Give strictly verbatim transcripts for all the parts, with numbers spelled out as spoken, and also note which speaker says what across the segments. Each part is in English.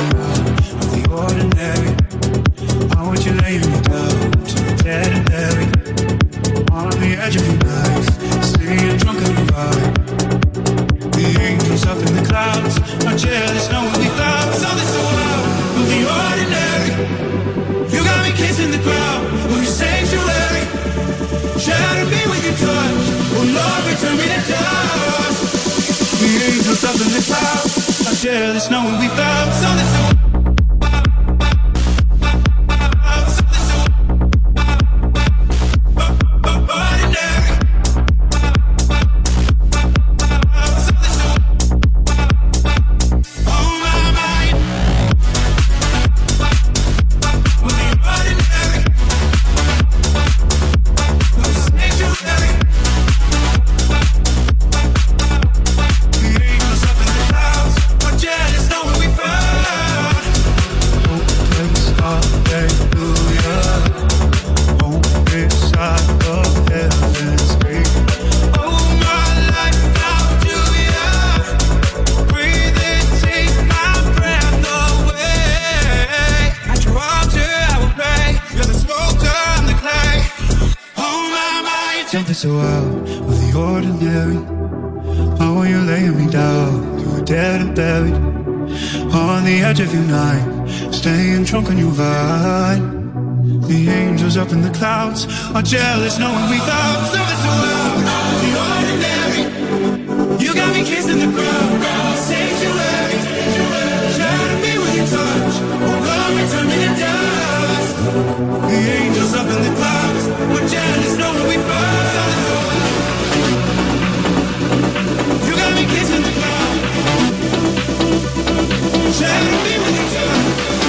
Speaker 1: out of the ordinary. I want you laying me down to the dead and buried. On the edge of your knife, staying drunk on your vibe. The angels up in the clouds are jealous, knowing we found something so out of the ordinary. You got me kissing the ground, oh, your sanctuary. Shatter me with your touch, oh Lord, return me to dust. The angels up in the clouds are jealous, knowing we found something so out. Something so out of the ordinary. Oh, when you're laying me down, you were dead and buried. On the edge of your night, staying drunk on your vibe. The angels up in the clouds are jealous, knowing we found something so out of the ordinary. You got me kissing the ground, sanctuary. Shatter me with your touch, oh God, return me to dust. The angels up in the clouds are jealous, knowing we found. You got me kissing the ground. Shatter me with your touch.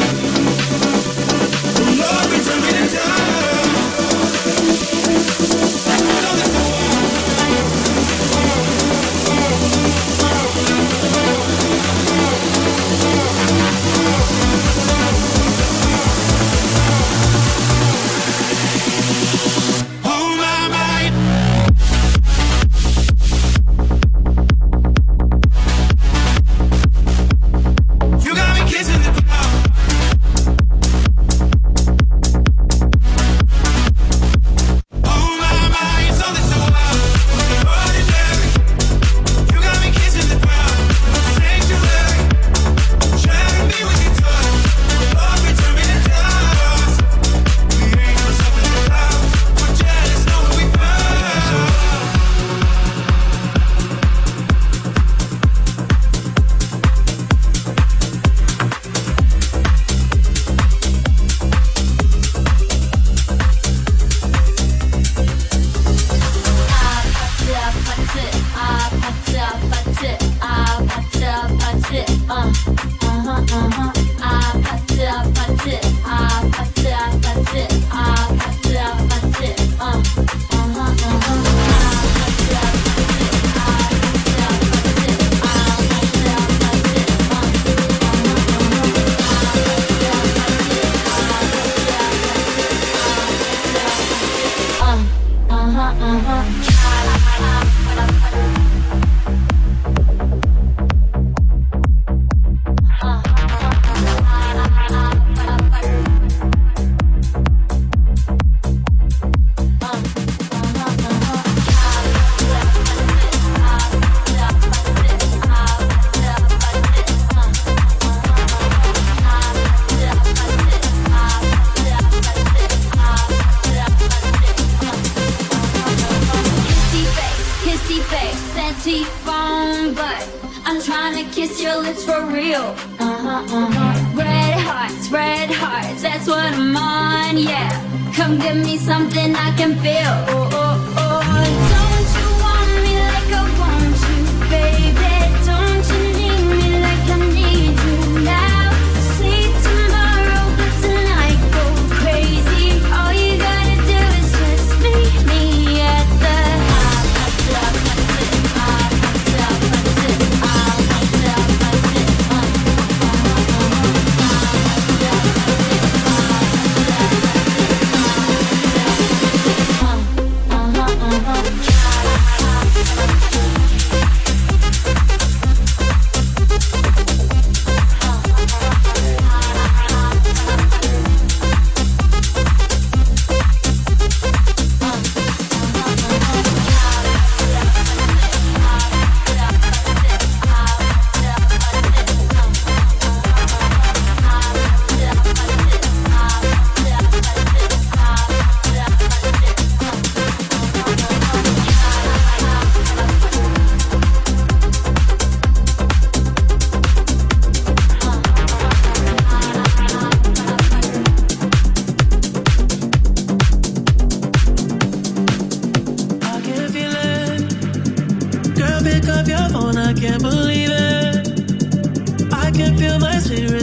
Speaker 1: Oh Lord, return me to dust. Something so
Speaker 2: uh-huh, uh-huh.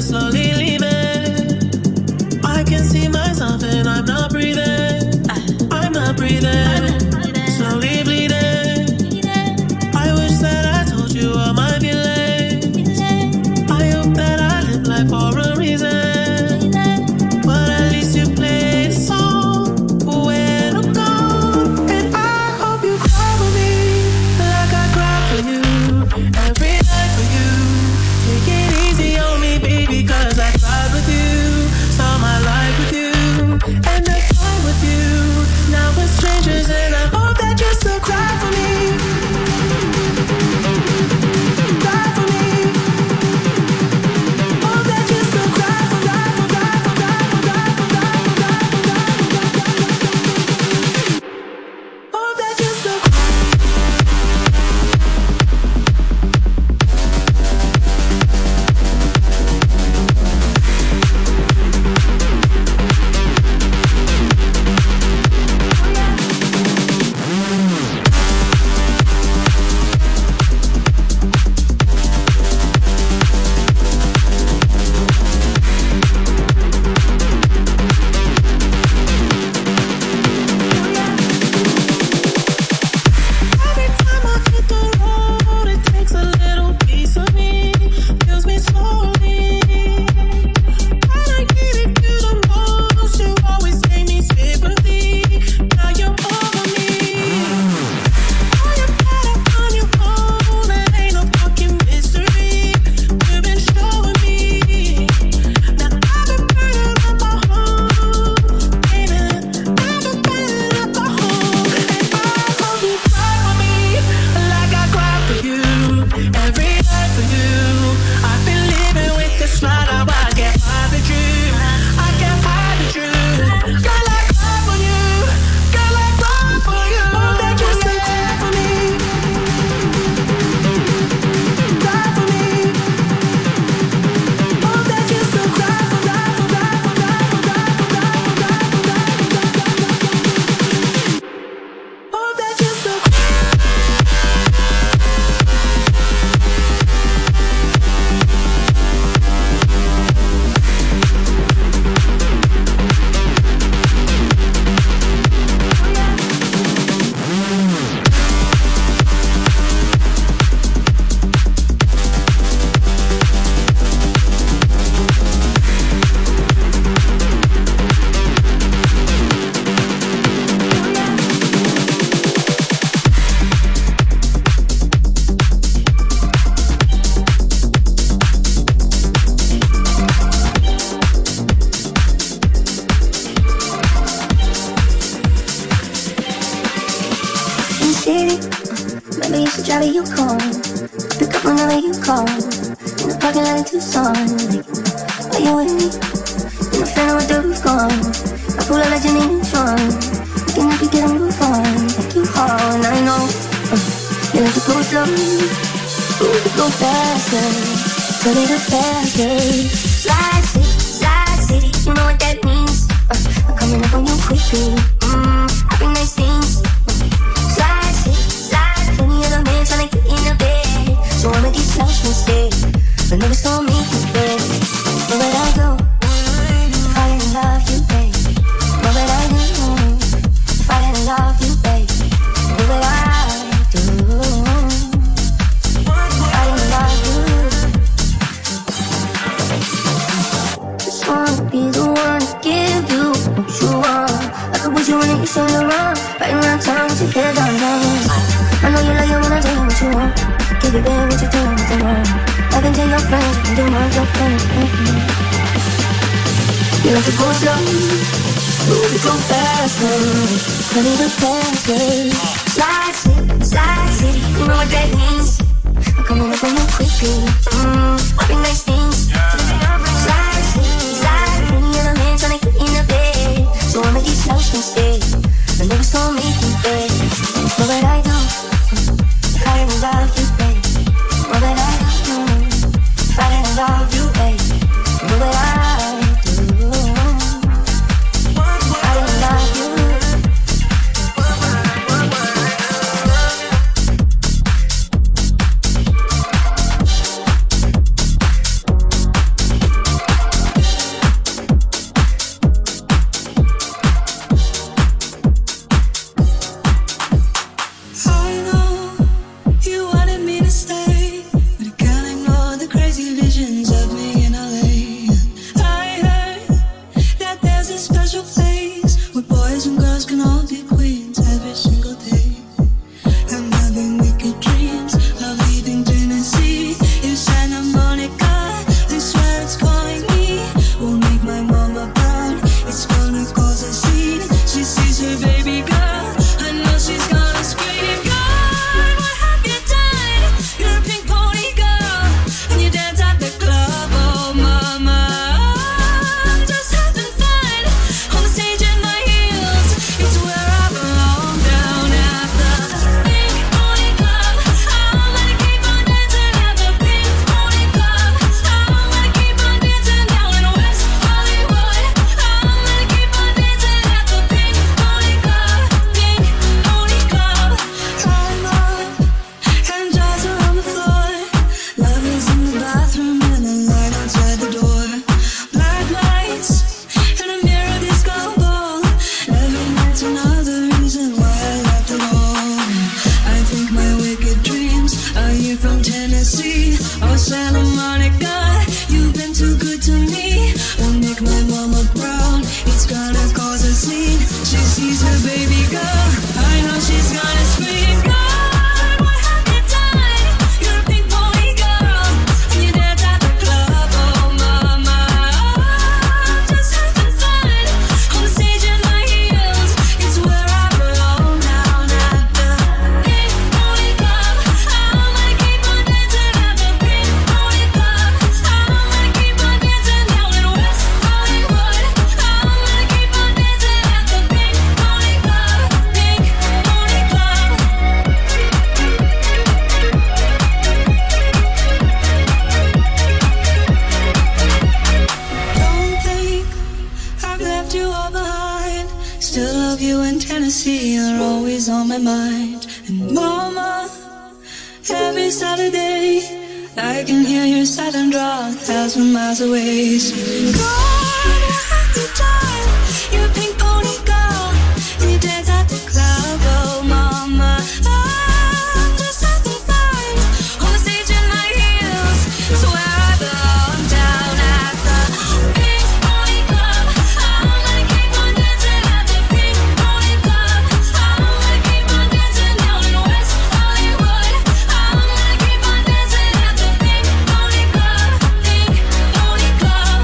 Speaker 2: Charlie, you call. Pick up whenever you call. In the parking lot in Tucson. Are you with me? In the fan with the roof gone. I pull up like Jimmy Neutron. Looking up, you get a move on. Like you haul, and I know uh, you like to go slow. But we could go faster. Tell me the faster. Slide city, slide city. You know what that means. uh, I'm coming up on you quickly. Mmm, happy nice things. Slide city, slide. Plenty other men trying to get in the bed. So I'ma get flush instead. But never saw me bed. Where would I go if I didn't love you, babe? What would I do if I didn't love you, babe? What would I do if I didn't love you? Just wanna be the one to give you what you want. I could put you in and you turn around. Right around town with your head down, down. I know you like it when I tell you what you want. Give it back what you doing with the world. I can tell your friends, you can do my job for me. You like to go slow, but we go faster. Honey, the faster. Slide city, slide city, you know what that means. I'm coming up on you quickly. Mmm, happy nice things. Slide city, slide. Any other man trying to get in the bed. So I'ma get flushed instead. I never saw me in bed. What would I do if I didn't love you, babe? What would I do if I didn't love you, babe? What would I do if I didn't love you?
Speaker 3: see you're always on my mind. And mama, every Saturday I can hear your silent draw a thousand miles away. So God, what you done? You're a pink pony girl, and you dance at the club. Oh mama, I'm just having fun on the stage in my heels. So where I belong, down at the pink pony club. I'm gonna keep on dancing at the pink pony club. I'm gonna keep on dancing down in West Hollywood. I'm gonna keep on dancing at the pink pony club, pink pony club.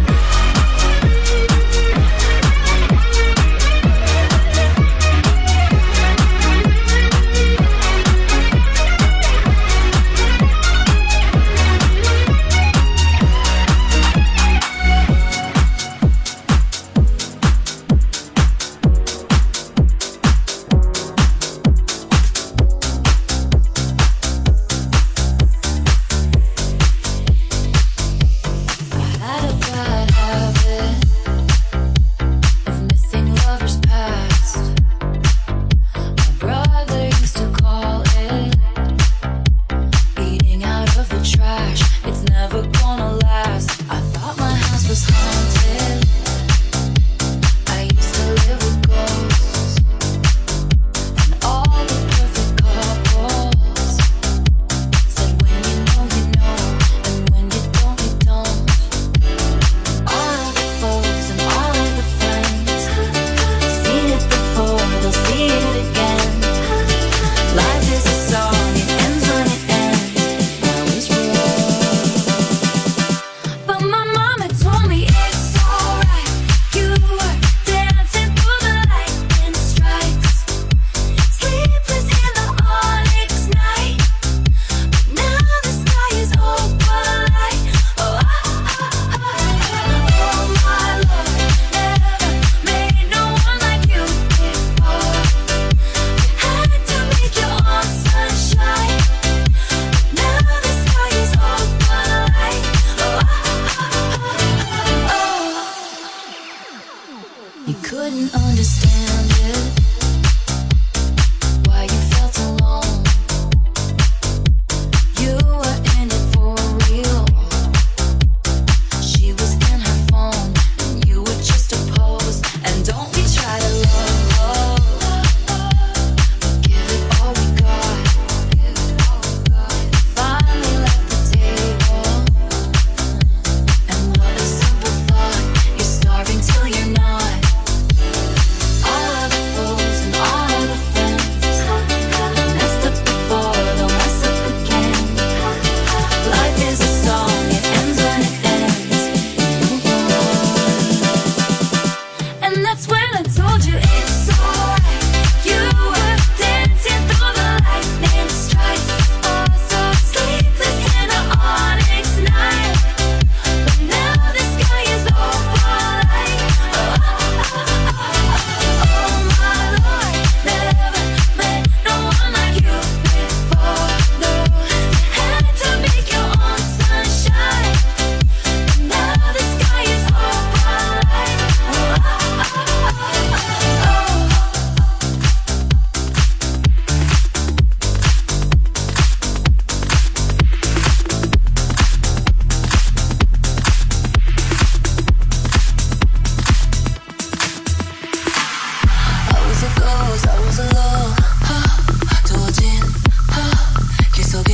Speaker 3: Had a bad habit of missing lovers past. My brother used to call it eating out of the trash. It's never gonna last. I thought my house was haunted. I used to live with ghosts and all the perfect couples said when you know you know, and when you don't you don't. All of the folks and all of the friends seen it before, they'll see it again. Life is a song, it ends when it ends. Now it's real. But my mama told me it's alright. You were dancing through the lightning strikes, sleepless in the onyx night. Now the sky is opalite. Oh, ah, ah, ah, ah. Oh my Lord, never made no one like you before. Had to make your own sunshine. Now the sky is opalite. Oh, ah, ah, ah, ah. You couldn't understand it, why you felt alone. You were in it for real. She was in her phone, and you were just a pose. And don't we try to love, but give it all we got. Finally left the table, and what a simple thought. You're starving till you're not. All of the fools and all of the friends messed up before, they'll mess up again. Life is a song, it ends when it ends. Move on. And that's when I told you it's alright. You were dancing through the lightning strikes, oh so sleepless in the onyx night. But now the sky is opalite. Oh, ah, ah, ah, ah. Oh my Lord, never met no one like you before. No, had to make your own sunshine. Now the sky is opalite. Oh, ah, ah, ah, ah. Oh. I was a ghost, I was alone. 두어진 길 속에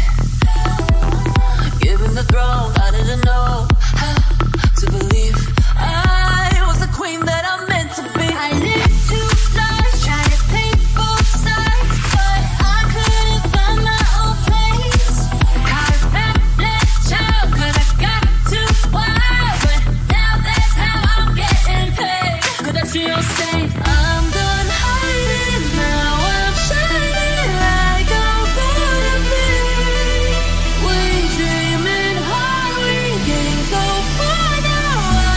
Speaker 3: given the throne, I didn't know how to believe I was the queen that I'm meant to be. I lived two lives, tried to paint both sides, but I couldn't find my own place. Caught a fat child, 'cause I got too wild, but now that's how I'm getting paid. 'Cause that's your state. I'm done hiding, now I'm shining like I'm gonna be. We dreaming hard, we getting so far now, I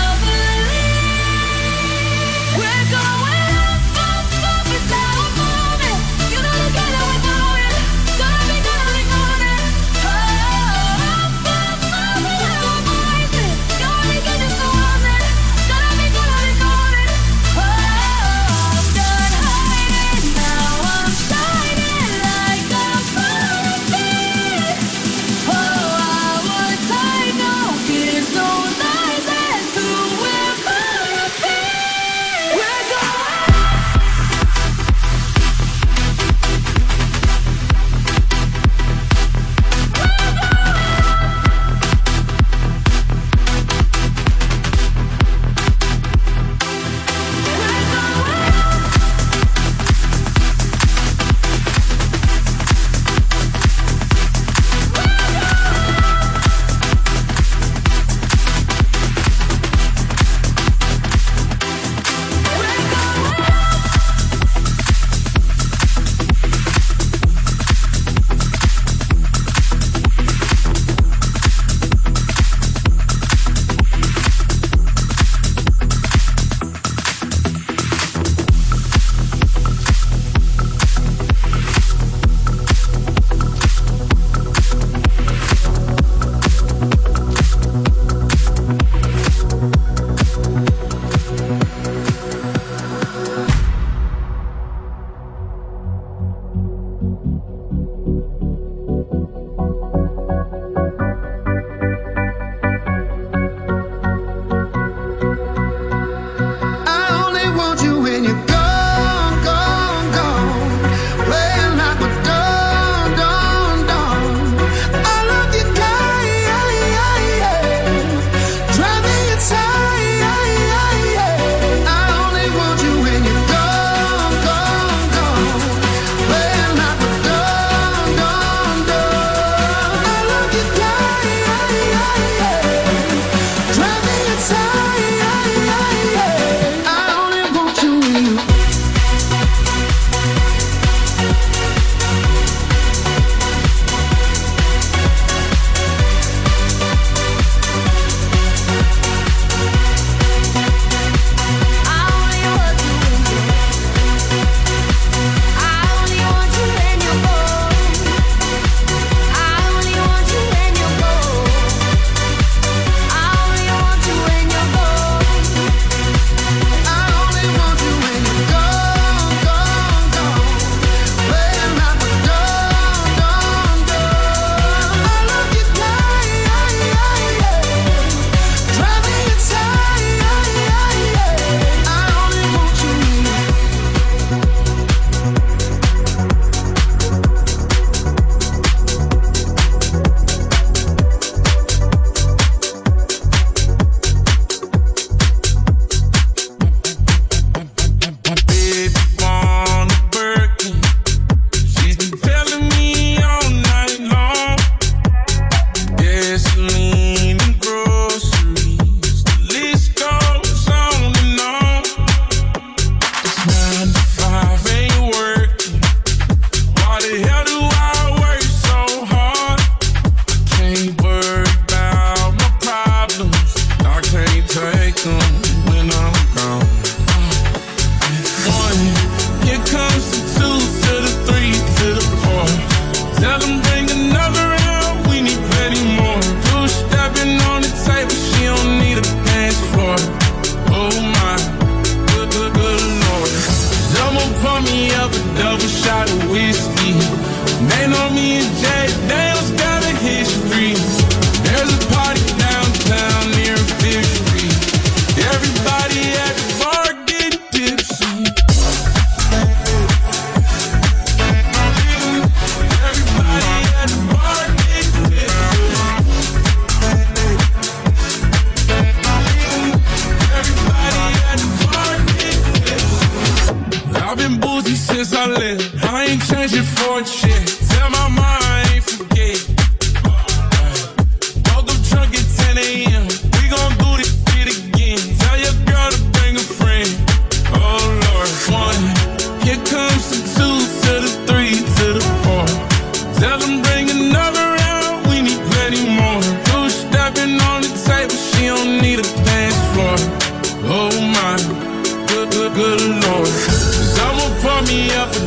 Speaker 3: believe. We're going up, up, up, it's how I'm moving. You know the kind that we're doing, gonna be, gonna be golden. Oh, up, up, up, it's how I'm rising. Gonna get you surrounded, gonna be, gonna be golden. Oh.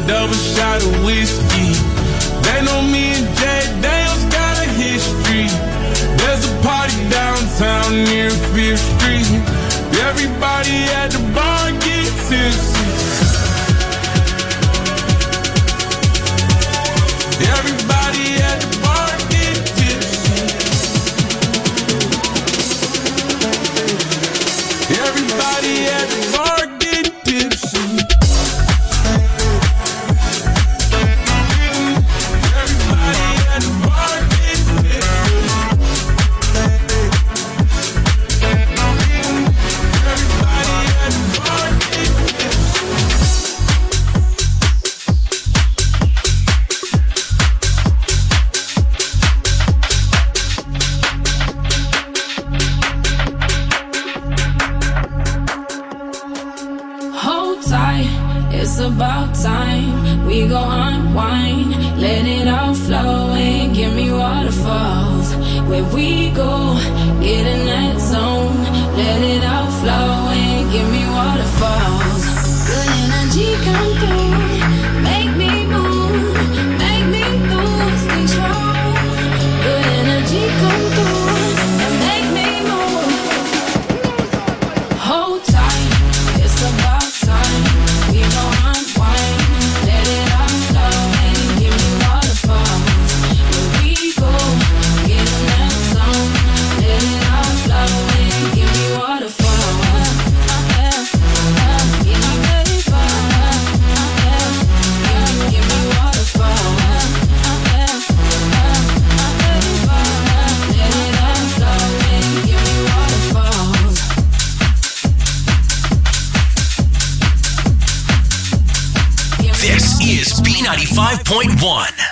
Speaker 4: double shot of whiskey. They know me and Jay Daniels got a history. There's a party downtown near Fifth Street. Everybody at the bar get tipsy. Everybody at the bar get tipsy. Everybody at the bar get tipsy. Everybody at the bar get tipsy. Everybody at the bar get tipsy.
Speaker 3: Hold tight, it's about time. We go unwind, let it all flow and give me waterfalls. Where we go, get in that zone, let it all flow and give me waterfalls. Good energy come through, make me move, make me lose control. Good energy come through and make me move. Hold tight, it's about time. We gon' unwind, let it all flow and give me waterfalls. Where we go, get in that zone, let it all flow and give me waterfalls. Yeah, yeah, give me waterfalls. Yeah, yeah, give me waterfalls. Yeah, yeah, let it all flow and give me waterfalls.
Speaker 5: This is B ninety-five point one.